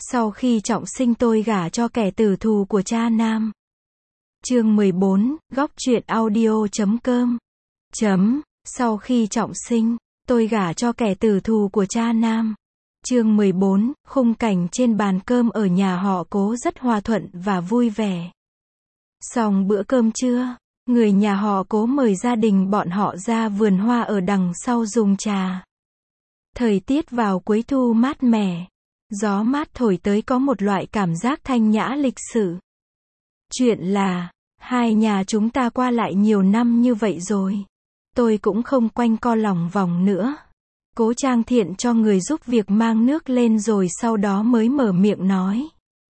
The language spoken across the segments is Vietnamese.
Sau khi trọng sinh tôi gả cho kẻ tử thù của cha nam. Chương 14, góc truyện audio.com. Sau khi trọng sinh, tôi gả cho kẻ tử thù của cha nam. Chương 14, khung cảnh trên bàn cơm ở nhà họ Cố rất hòa thuận và vui vẻ. Xong bữa cơm trưa, người nhà họ Cố mời gia đình bọn họ ra vườn hoa ở đằng sau dùng trà. Thời tiết vào cuối thu mát mẻ, gió mát thổi tới có một loại cảm giác thanh nhã lịch sự. Chuyện là, hai nhà chúng ta qua lại nhiều năm như vậy rồi. Tôi cũng không quanh co lòng vòng nữa. Cố Trang Thiện cho người giúp việc mang nước lên rồi sau đó mới mở miệng nói.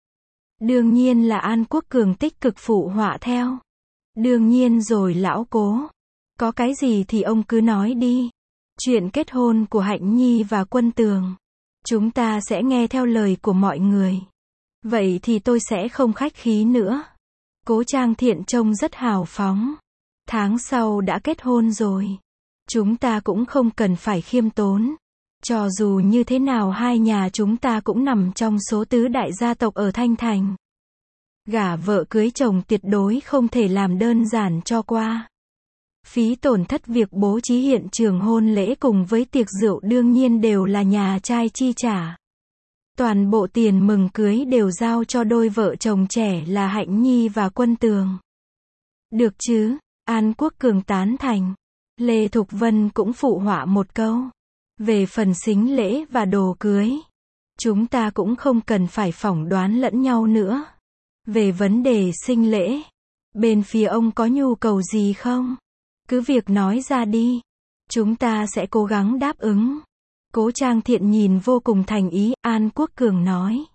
Đương nhiên là An Quốc Cường tích cực phụ họa theo. Đương nhiên rồi lão Cố. Có cái gì thì ông cứ nói đi. Chuyện kết hôn của Hạnh Nhi và Quân Tường, chúng ta sẽ nghe theo lời của mọi người. Vậy thì tôi sẽ không khách khí nữa. Cố Trang Thiện trông rất hào phóng. Tháng sau đã kết hôn rồi. Chúng ta cũng không cần phải khiêm tốn. Cho dù như thế nào hai nhà chúng ta cũng nằm trong số tứ đại gia tộc ở Thanh Thành. Gả vợ cưới chồng tuyệt đối không thể làm đơn giản cho qua. Phí tổn thất việc bố trí hiện trường hôn lễ cùng với tiệc rượu đương nhiên đều là nhà trai chi trả. Toàn bộ tiền mừng cưới đều giao cho đôi vợ chồng trẻ là Hạnh Nhi và Quân Tường. Được chứ? An Quốc Cường tán thành. Lê Thục Vân cũng phụ họa một câu. Về phần sính lễ và đồ cưới, chúng ta cũng không cần phải phỏng đoán lẫn nhau nữa. Về vấn đề sinh lễ, bên phía ông có nhu cầu gì không? Cứ việc nói ra đi. Chúng ta sẽ cố gắng đáp ứng. Cố Trang Thiện nhìn vô cùng thành ý, An Quốc Cường nói.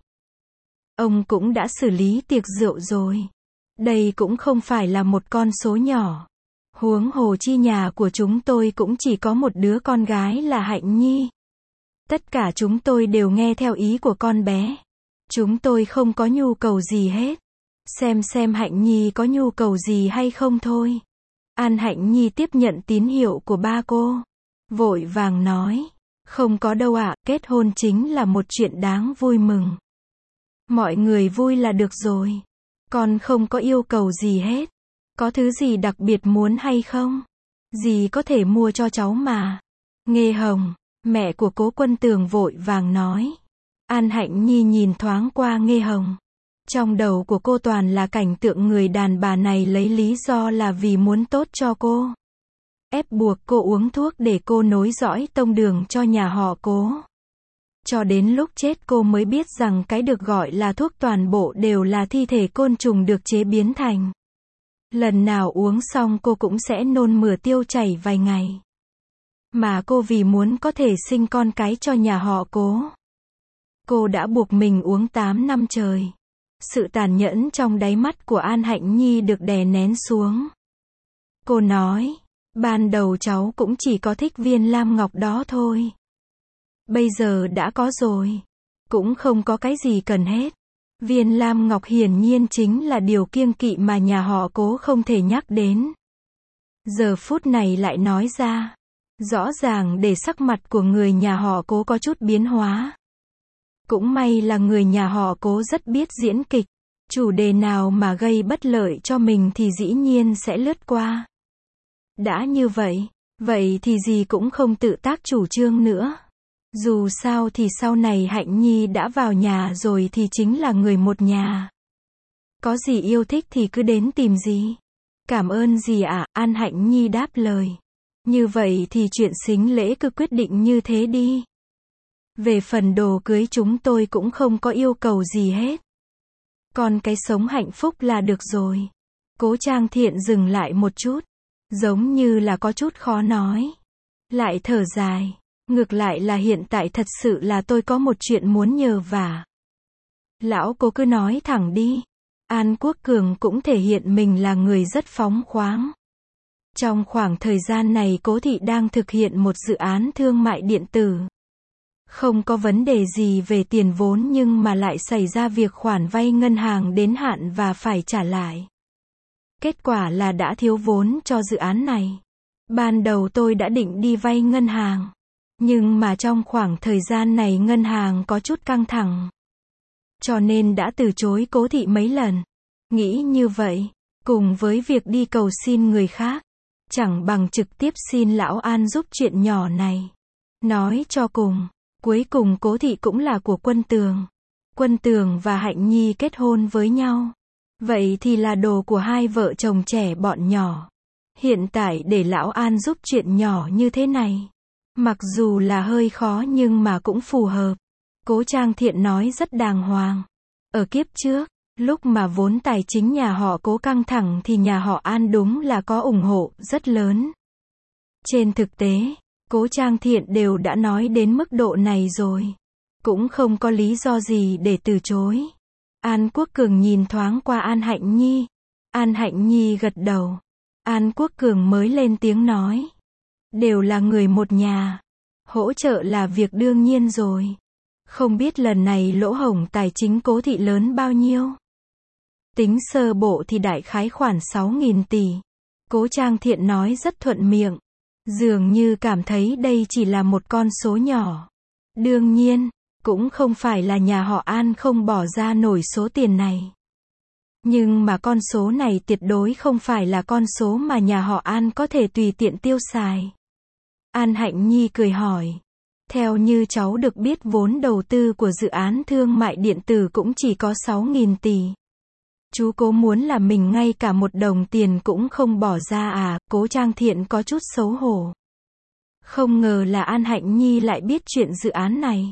Ông cũng đã xử lý tiệc rượu rồi. Đây cũng không phải là một con số nhỏ. Huống hồ chi nhà của chúng tôi cũng chỉ có một đứa con gái là Hạnh Nhi. Tất cả chúng tôi đều nghe theo ý của con bé. Chúng tôi không có nhu cầu gì hết. Xem Hạnh Nhi có nhu cầu gì hay không thôi. An Hạnh Nhi tiếp nhận tín hiệu của ba cô. Vội vàng nói. Không có đâu ạ, kết hôn chính là một chuyện đáng vui mừng. Mọi người vui là được rồi. Con không có yêu cầu gì hết. Có thứ gì đặc biệt muốn hay không? Dì có thể mua cho cháu mà. Nghê Hồng, mẹ của Cố Quân Tường vội vàng nói. An Hạnh Nhi nhìn thoáng qua Nghê Hồng. Trong đầu của cô toàn là cảnh tượng người đàn bà này lấy lý do là vì muốn tốt cho cô. Ép buộc cô uống thuốc để cô nối dõi tông đường cho nhà họ Cố. Cho đến lúc chết cô mới biết rằng cái được gọi là thuốc toàn bộ đều là thi thể côn trùng được chế biến thành. Lần nào uống xong cô cũng sẽ nôn mửa tiêu chảy vài ngày. Mà cô vì muốn có thể sinh con cái cho nhà họ Cố. Cô đã buộc mình uống 8 năm trời. Sự tàn nhẫn trong đáy mắt của An Hạnh Nhi được đè nén xuống. Cô nói, ban đầu cháu cũng chỉ có thích viên lam ngọc đó thôi. Bây giờ đã có rồi. Cũng không có cái gì cần hết. Viên lam ngọc hiển nhiên chính là điều kiêng kỵ mà nhà họ Cố không thể nhắc đến. Giờ phút này lại nói ra. Rõ ràng để sắc mặt của người nhà họ Cố có chút biến hóa. Cũng may là người nhà họ Cố rất biết diễn kịch. Chủ đề nào mà gây bất lợi cho mình thì dĩ nhiên sẽ lướt qua. Đã như vậy thì gì cũng không tự tác chủ trương nữa. Dù sao thì sau này Hạnh Nhi đã vào nhà rồi thì chính là người một nhà. Có gì yêu thích thì cứ đến tìm dì. Cảm ơn dì ạ, An Hạnh Nhi đáp lời. Như vậy thì chuyện sính lễ cứ quyết định như thế đi. Về phần đồ cưới chúng tôi cũng không có yêu cầu gì hết. Còn cái sống hạnh phúc là được rồi. Cố Trang Thiện dừng lại một chút. Giống như là có chút khó nói. Lại thở dài. Ngược lại là hiện tại thật sự là tôi có một chuyện muốn nhờ vả. Lão Cố cứ nói thẳng đi. An Quốc Cường cũng thể hiện mình là người rất phóng khoáng. Trong khoảng thời gian này Cố thị đang thực hiện một dự án thương mại điện tử. Không có vấn đề gì về tiền vốn nhưng mà lại xảy ra việc khoản vay ngân hàng đến hạn và phải trả lại. Kết quả là đã thiếu vốn cho dự án này. Ban đầu tôi đã định đi vay ngân hàng. Nhưng mà trong khoảng thời gian này ngân hàng có chút căng thẳng. cho nên đã từ chối Cố Thị mấy lần. Nghĩ như vậy, cùng với việc đi cầu xin người khác, chẳng bằng trực tiếp xin Lão An giúp chuyện nhỏ này. Nói cho cùng, cuối cùng Cố Thị cũng là của Quân Tường. Quân Tường và Hạnh Nhi kết hôn với nhau. Vậy thì là đồ của hai vợ chồng trẻ bọn nhỏ. Hiện tại để Lão An giúp chuyện nhỏ như thế này, mặc dù là hơi khó nhưng mà cũng phù hợp. Cố Trang Thiện nói rất đàng hoàng. Ở kiếp trước, lúc mà vốn tài chính nhà họ Cố căng thẳng thì nhà họ An đúng là có ủng hộ rất lớn. Trên thực tế, Cố Trang Thiện đều đã nói đến mức độ này rồi. Cũng không có lý do gì để từ chối. An Quốc Cường nhìn thoáng qua An Hạnh Nhi. An Hạnh Nhi gật đầu. An Quốc Cường mới lên tiếng nói. Đều là người một nhà. Hỗ trợ là việc đương nhiên rồi. Không biết lần này lỗ hổng tài chính Cố Thị lớn bao nhiêu? Tính sơ bộ thì đại khái khoảng 6.000 tỷ. Cố Trang Thiện nói rất thuận miệng. Dường như cảm thấy đây chỉ là một con số nhỏ. Đương nhiên, cũng không phải là nhà họ An không bỏ ra nổi số tiền này. Nhưng mà con số này tuyệt đối không phải là con số mà nhà họ An có thể tùy tiện tiêu xài. An Hạnh Nhi cười hỏi. Theo như cháu được biết vốn đầu tư của dự án thương mại điện tử cũng chỉ có 6.000 tỷ. Chú Cố muốn là mình ngay cả một đồng tiền cũng không bỏ ra à? Cố Trang Thiện có chút xấu hổ. Không ngờ là An Hạnh Nhi lại biết chuyện dự án này.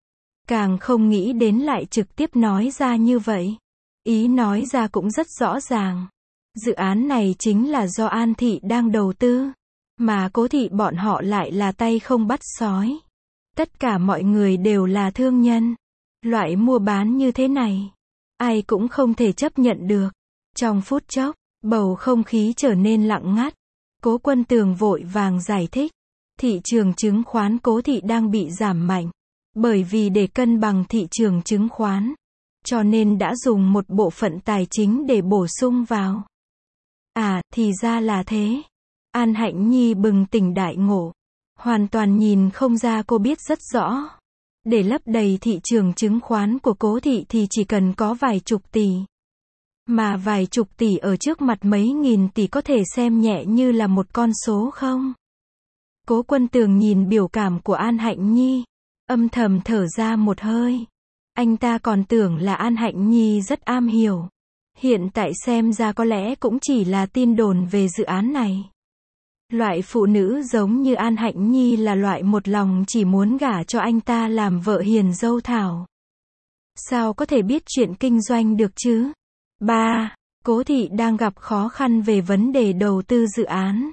Càng không nghĩ đến lại trực tiếp nói ra như vậy. Ý nói ra cũng rất rõ ràng. Dự án này chính là do An Thị đang đầu tư. Mà Cố Thị bọn họ lại là tay không bắt sói. Tất cả mọi người đều là thương nhân. Loại mua bán như thế này, ai cũng không thể chấp nhận được. Trong phút chốc, bầu không khí trở nên lặng ngắt. Cố Quân Tường vội vàng giải thích. Thị trường chứng khoán Cố Thị đang bị giảm mạnh. Bởi vì để cân bằng thị trường chứng khoán, cho nên đã dùng một bộ phận tài chính để bổ sung vào. À, thì ra là thế. An Hạnh Nhi bừng tỉnh đại ngộ. Hoàn toàn nhìn không ra cô biết rất rõ. Để lấp đầy thị trường chứng khoán của Cố Thị thì chỉ cần có vài chục tỷ. Mà vài chục tỷ ở trước mặt mấy nghìn tỷ có thể xem nhẹ như là một con số không? Cố Quân Tường nhìn biểu cảm của An Hạnh Nhi, âm thầm thở ra một hơi. Anh ta còn tưởng là An Hạnh Nhi rất am hiểu. Hiện tại xem ra có lẽ cũng chỉ là tin đồn về dự án này. Loại phụ nữ giống như An Hạnh Nhi là loại một lòng chỉ muốn gả cho anh ta làm vợ hiền dâu thảo. Sao có thể biết chuyện kinh doanh được chứ? 3. Cố Thị đang gặp khó khăn về vấn đề đầu tư dự án.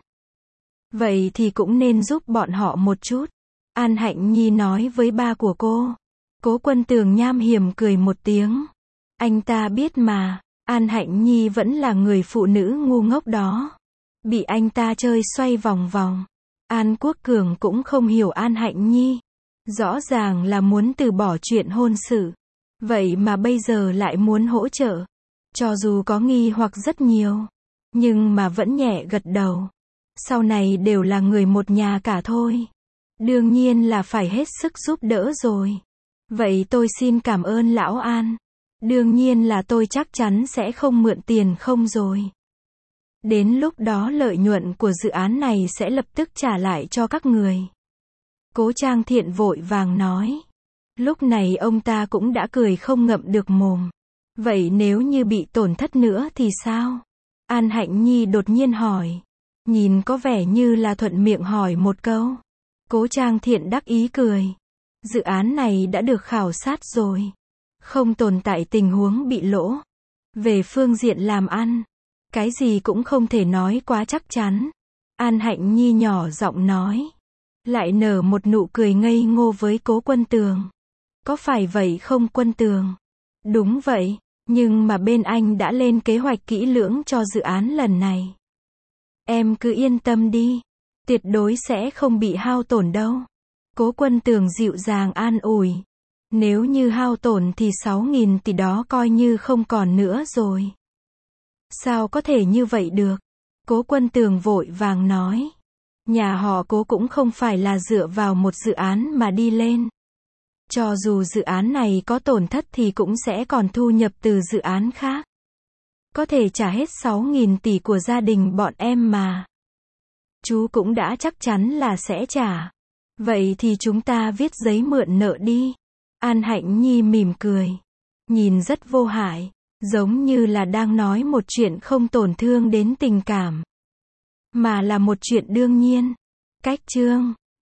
Vậy thì cũng nên giúp bọn họ một chút. An Hạnh Nhi nói với ba của cô. Cố Quân Tường nham hiểm cười một tiếng. Anh ta biết mà, An Hạnh Nhi vẫn là người phụ nữ ngu ngốc đó. Bị anh ta chơi xoay vòng vòng. An Quốc Cường cũng không hiểu An Hạnh Nhi. Rõ ràng là muốn từ bỏ chuyện hôn sự. Vậy mà bây giờ lại muốn hỗ trợ. Cho dù có nghi hoặc rất nhiều, nhưng mà vẫn nhẹ gật đầu. Sau này đều là người một nhà cả thôi. Đương nhiên là phải hết sức giúp đỡ rồi. Vậy tôi xin cảm ơn Lão An. Đương nhiên là tôi chắc chắn sẽ không mượn tiền không rồi. Đến lúc đó lợi nhuận của dự án này sẽ lập tức trả lại cho các người. Cố Trang Thiện vội vàng nói. Lúc này ông ta cũng đã cười không ngậm được mồm. Vậy nếu như bị tổn thất nữa thì sao? An Hạnh Nhi đột nhiên hỏi. Nhìn có vẻ như là thuận miệng hỏi một câu. Cố Trang Thiện đắc ý cười. Dự án này đã được khảo sát rồi. Không tồn tại tình huống bị lỗ. Về phương diện làm ăn, cái gì cũng không thể nói quá chắc chắn. An Hạnh Nhi nhỏ giọng nói. Lại nở một nụ cười ngây ngô với Cố Quân Tường. Có phải vậy không Quân Tường? Đúng vậy, nhưng mà bên anh đã lên kế hoạch kỹ lưỡng cho dự án lần này. Em cứ yên tâm đi, tuyệt đối sẽ không bị hao tổn đâu. Cố Quân Tường dịu dàng an ủi. Nếu như hao tổn thì 6.000 tỷ đó coi như không còn nữa rồi. Sao có thể như vậy được? Cố Quân Tường vội vàng nói. Nhà họ Cố cũng không phải là dựa vào một dự án mà đi lên. Cho dù dự án này có tổn thất thì cũng sẽ còn thu nhập từ dự án khác. Có thể trả hết 6.000 tỷ của gia đình bọn em mà. Chú cũng đã chắc chắn là sẽ trả. Vậy thì chúng ta viết giấy mượn nợ đi. An Hạnh Nhi mỉm cười. Nhìn rất vô hại. Giống như là đang nói một chuyện không tổn thương đến tình cảm. Mà là một chuyện đương nhiên. Cách chương